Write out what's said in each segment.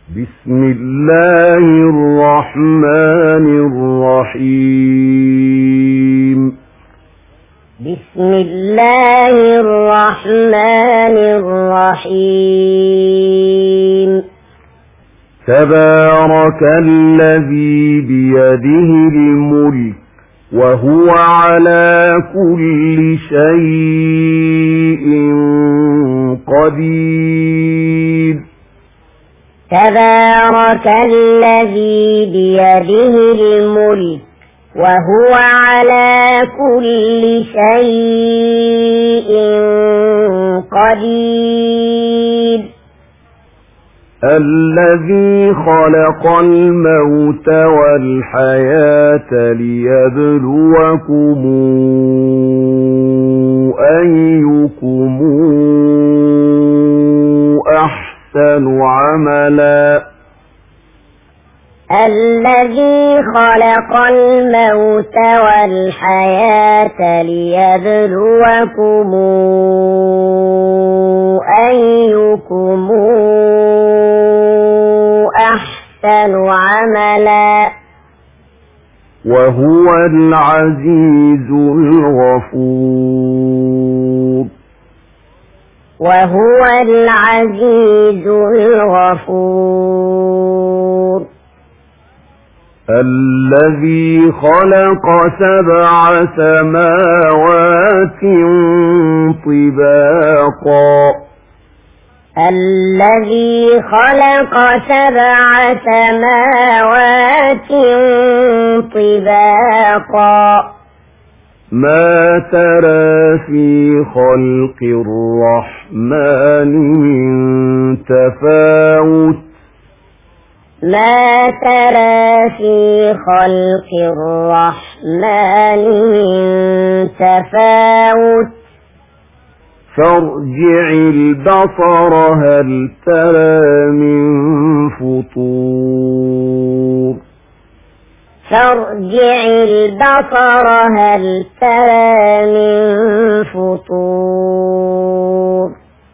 بسم الله الرحمن الرحيم. بسم الله الرحمن الرحيم. تبارك الذي بيده الملك وهو على كل شيء قدير. تبارك الذي بيده الملك وهو على كل شيء قدير. الذي خلق الموت والحياة ليبلوكم أيكم أحسن عملا. الذي خلق الموت والحياة ليبلوكم أيكم أحسن عملا وهو العزيز الغفور. وهو العزيز الغفور. الذي خلق 7 سماوات طباقا. الذي خلق 7 سماوات طباقا. ما ترى في خلق الرحمن من تفاوت. ما ترى في خلق الرحمن من تفاوت. فارجع البصر هل ترى من فطور. فارجع البصر هل ترى من فطور.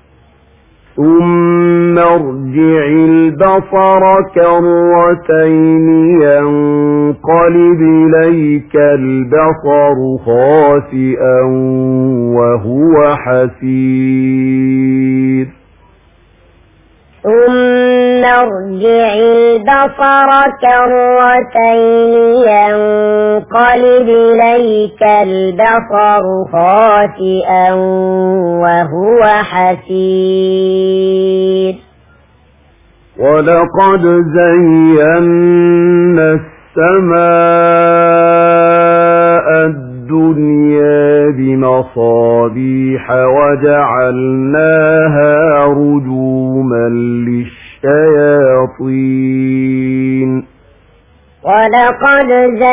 ثم ارجع البصر كرتين ينقلب إليك البصر خاسئا وهو حسير. ثم ارجع البصر كرتين ينقلب إليك البصر خاسئا وهو حسير. ولقد زينا السماء الدنيا بمصابيح وجعلناها رجوما للشياطين. ولقد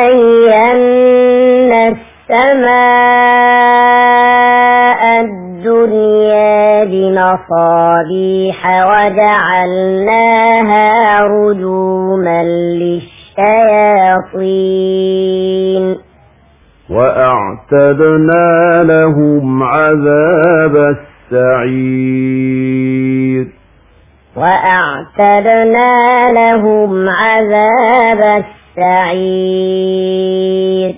زينا السماء الدنيا بمصابيح وجعلناها رجوما للشياطين. وأعتدنا لهم عذاب السعير. وأعتدنا لهم عذاب السعير.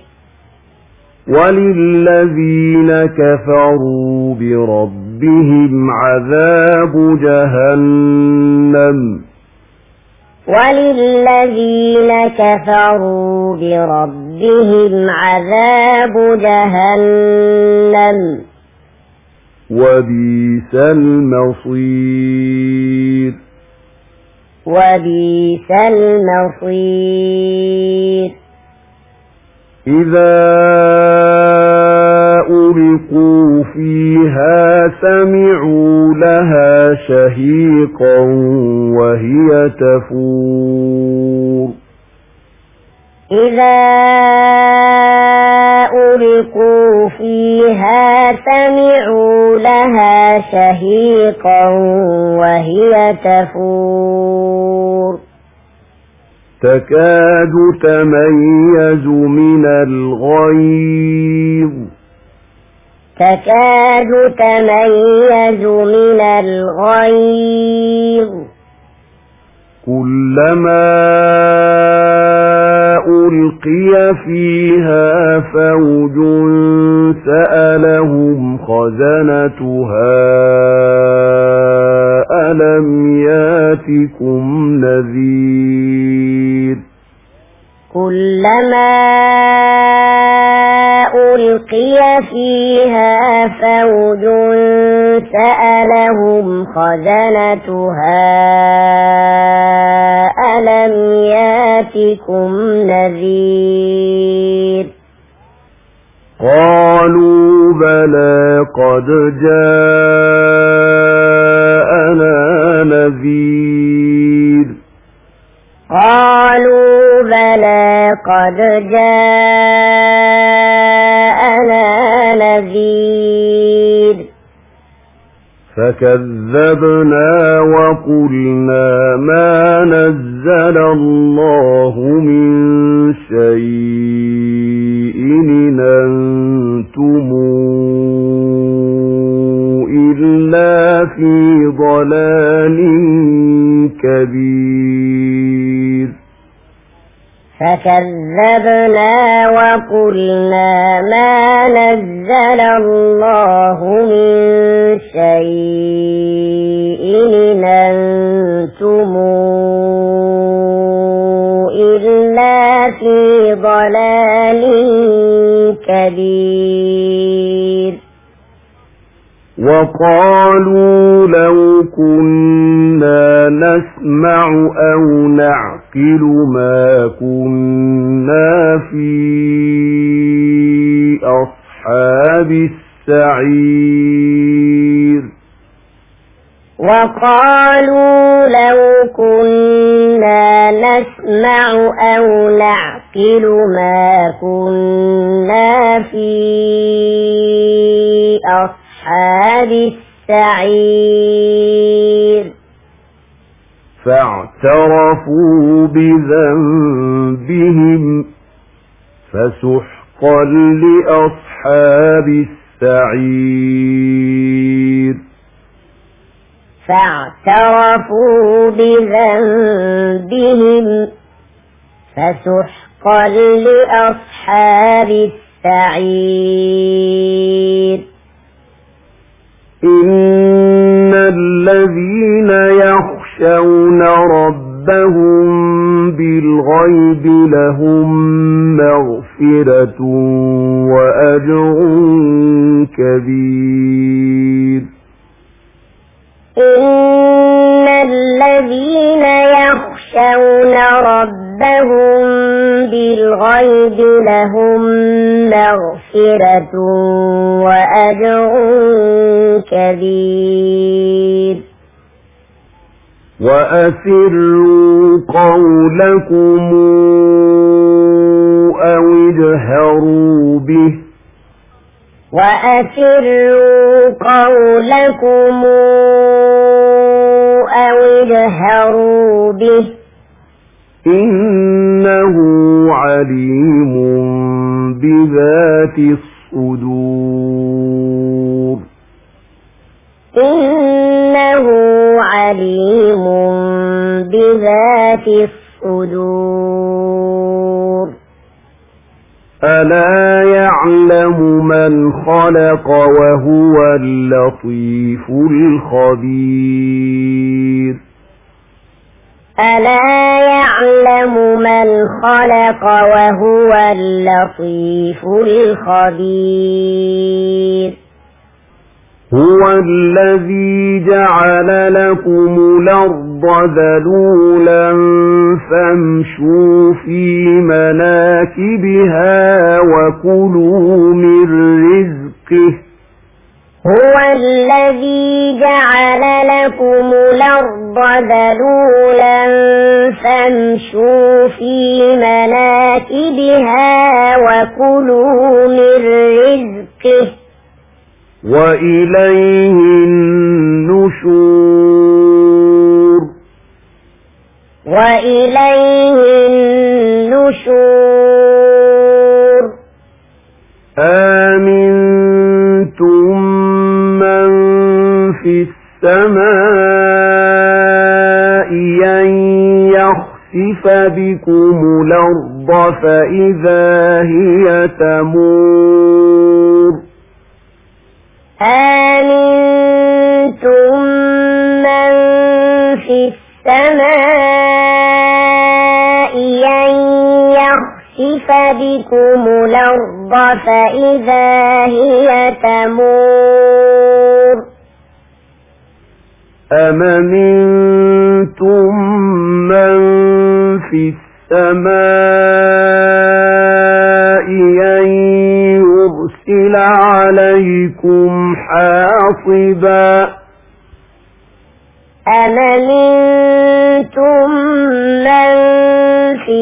وللذين كفروا بربهم عذاب جهنم. وللذين كفروا بربهم عذاب جهنم. وبئس المصير. وبئس المصير. إذا ألقوا فيها سمعوا لها شهيقا وهي تفور. إذا ألقوا فيها سمعوا لها شهيقا وهي تفور. تكاد تميز من الغيظ. تكاد تميز من الغيظ كلما ألقي فيها فوج سألهم خزنتها ألم ياتكم نذير كلما ألقي فيها فوج سألهم خزنتها ألم ياتكم نذير قالوا بلى قد جاءنا نذير قالوا بلى قد جاءنا نذير فكذبنا وقلنا ما نزل الله من شيء إن أنتم إلا في ضلال كبير فكذبنا وقلنا ما نزل الله من شيء إن أنتم إلا في ضلال كبير وقالوا لو كنا نسمع أو نعقل ما كنا في أصحاب السعير وقالوا لو كنا نسمع أو نعقل ما كنا في أصحاب السعير فاعترفوا بذنبهم فسحقا لأصحاب السعير فاعترفوا بذنبهم فسحقا لأصحاب السعير إن الذين يخشون ربهم بالغيب لهم مغفرة وأجر كبير إن الذين يخشون ربهم بالغيب لهم مغفرة وأجر كبير وأسروا قولكم أو اجهروا به وأسروا قولكم أو اجهروا به إنه عليم بذات الصدور إنه عليم بذات الصدور ألا يعلم من خلق وهو اللطيف الخبير ألا يعلم من خلق وهو اللطيف الخبير هو الذي جعل لكم الأرض ذلولا فامشوا في مناكبها وكلوا من رزقه هو الذي جعل لكم الأرض ذلولا فامشوا في مناكبها وكلوا من رزقه وإليه النشور وإليه النشور آمنتم من في السماء أن يخسف بكم الأرض فإذا هي تمور أأمنتم من في السماء أن يخسف بكم الأرض فإذا هي تمور أم أمنتم من في السماء أن يرسل عليكم حاصبا أم أمنتم من في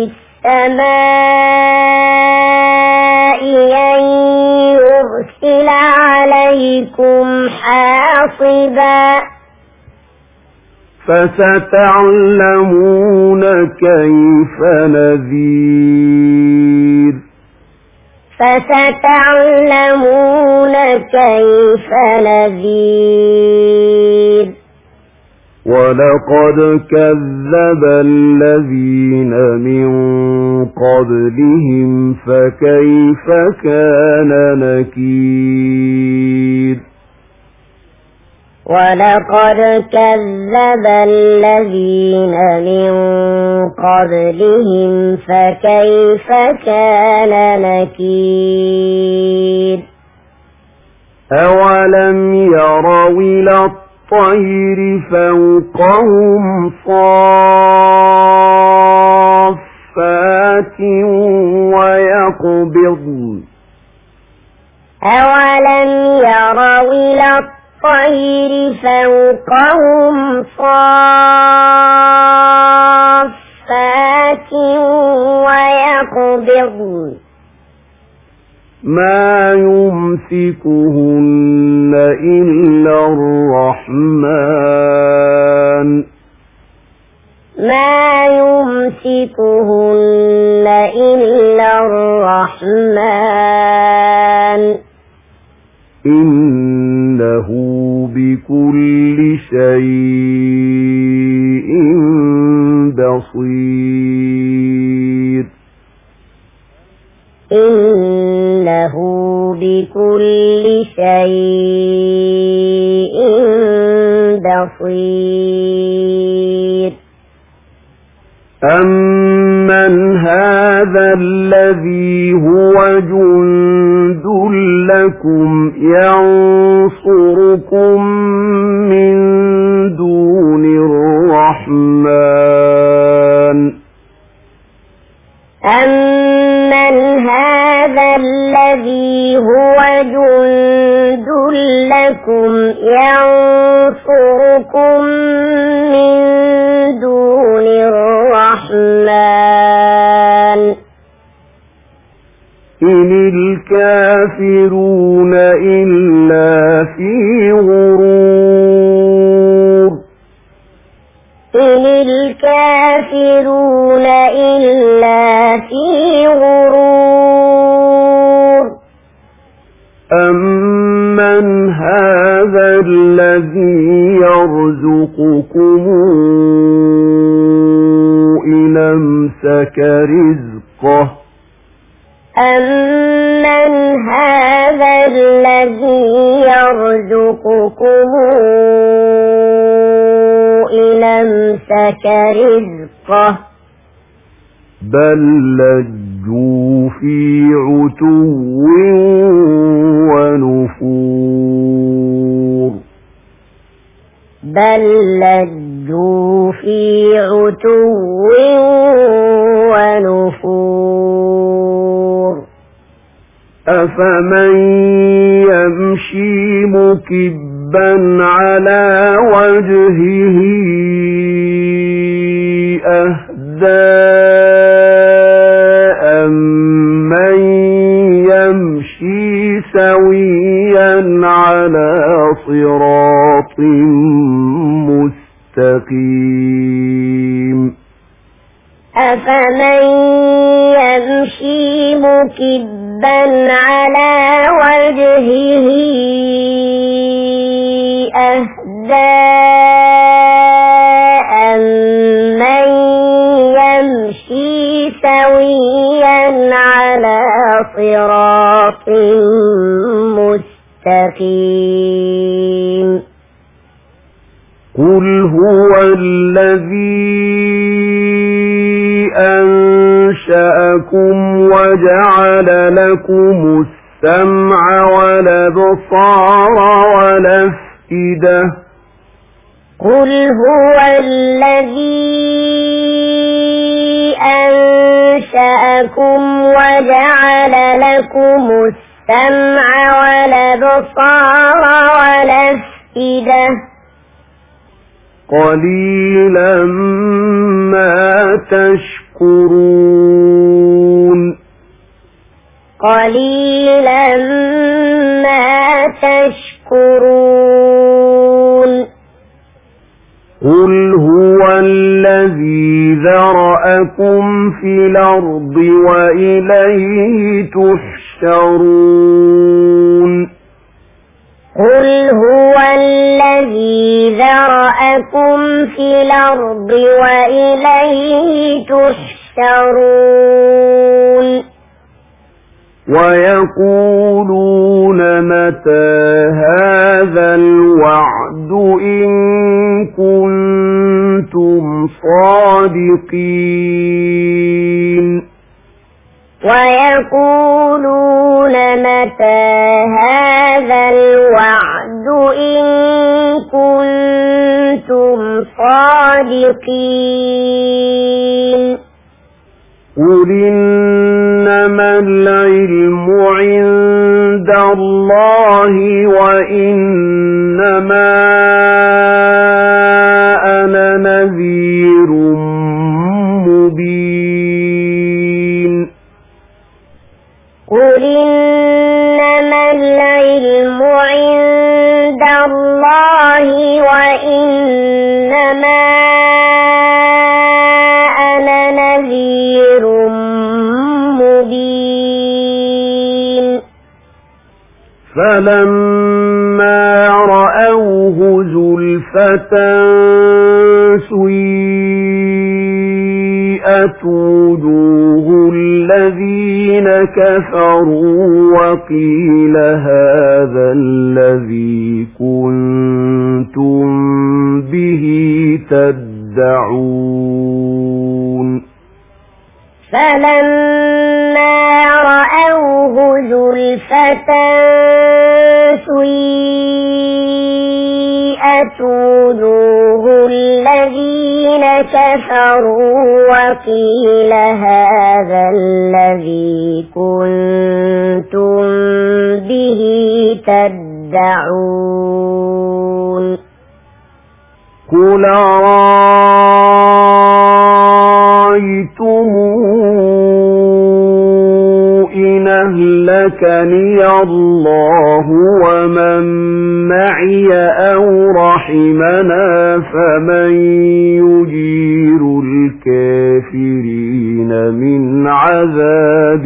السماء أن يرسل عليكم حاصبا فستعلمون كيف نذير فستعلمون كيف نذير ولقد كذب الذين من قبلهم فكيف كان نكير ولقد كذب الذين من قبلهم فكيف كان نكير أولم يروا إلى الطير فوقهم صافات ويقبضن أولم يروا إلى الطير فوقهم صافات ويقبضن ما يمسكهن إلا الرحمن ما يمسكهن إلا الرحمن إنه بكل شيء بصير إنه بكل شيء بصير أمن هذا الذي هو جند لكم ينصركم من دون الرحمن أمن هذا الذي هو جند لكم ينصركم من دون الرحمن إن الكافرون إلا في غرور إن الكافرون إلا في غرور أمن هذا الذي يرزقكم إن أمسك رزقه أمن هذا الذي يرزقكم إن أمسك رزقه بل لجوا في عتو ونفور بل لجوا في عتو ونفور أفمن يمشي مكبا على وجهه أهدى أمن يمشي سويا على صراط مستقيم أفمن يمشي مكبا على وجهه أهدى أمن سويا على صراط مستقيم قل هو الذي أنشأكم وجعل لكم السمع والأبصار والأفئدة قل هو الذي أنشأكم وجعل لكم السمع والأبصار والأفئدة قليلا ما تشكرون قليلا ما تشكرون قل هو الذي ذرأكم في الأرض وإليه تحشرون قل هو الذي ذرأكم في الأرض وإليه تحشرون ويقولون متى هذا الوعد إن كنتم صادقين ويقولون متى هذا الوعد إن كنتم صادقين قل إنما العلم عند الله وإنما أنا نذير مبين قل إنما العلم عند الله وإنما أنا نذير مبين فلما رأوه زلفة سيئت وجوه الذين كفروا وقيل هذا الذي كنتم به تدعون فلما رأوه زلفة سيئت وجوه الذين كفروا وقيل هذا الذي كنتم به تدعون قل أرأيتم إن أهلكني الله ومن معي أو رحمنا فمن يجير الكافرين من عذاب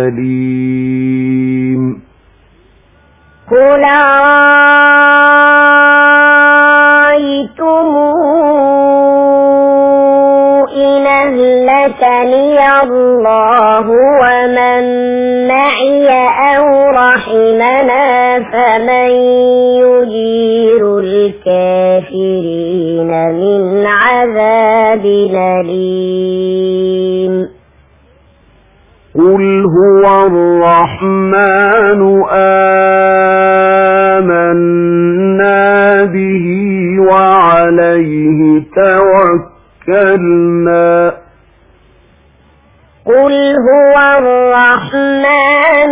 أليم قل أرأيتم إن أهلكني الله ومن معي أو رحمنا فمن يجير الكافرين من عذاب أليم قل هو الرحمن آمنا به وعليه توكلنا قل هو الرحمن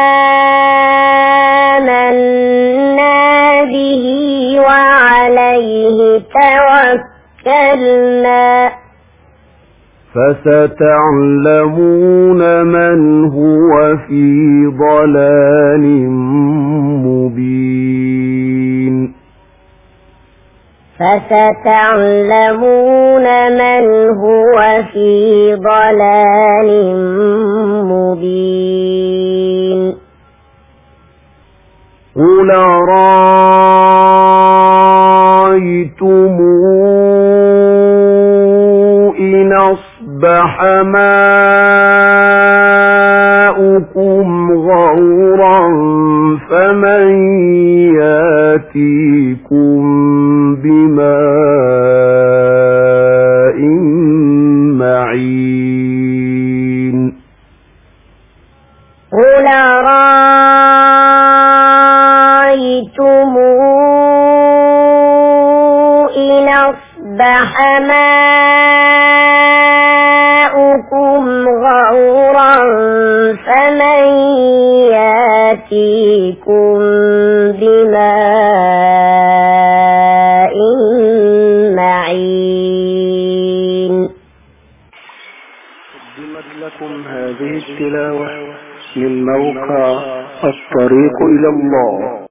آمنا به وعليه توكلنا فستعلمون من هو في ضلال مبين فستعلمون من هو في ضلال مبين قل أرأيتم إن أصبح ماؤكم غورا فمن ياتيكم بماء معين قل رأيتم إن أصبح ماؤكم غورا فمن ياتيكم بماء معين. قدمت لكم هذه التلاوة من موقع الطريق إلى الله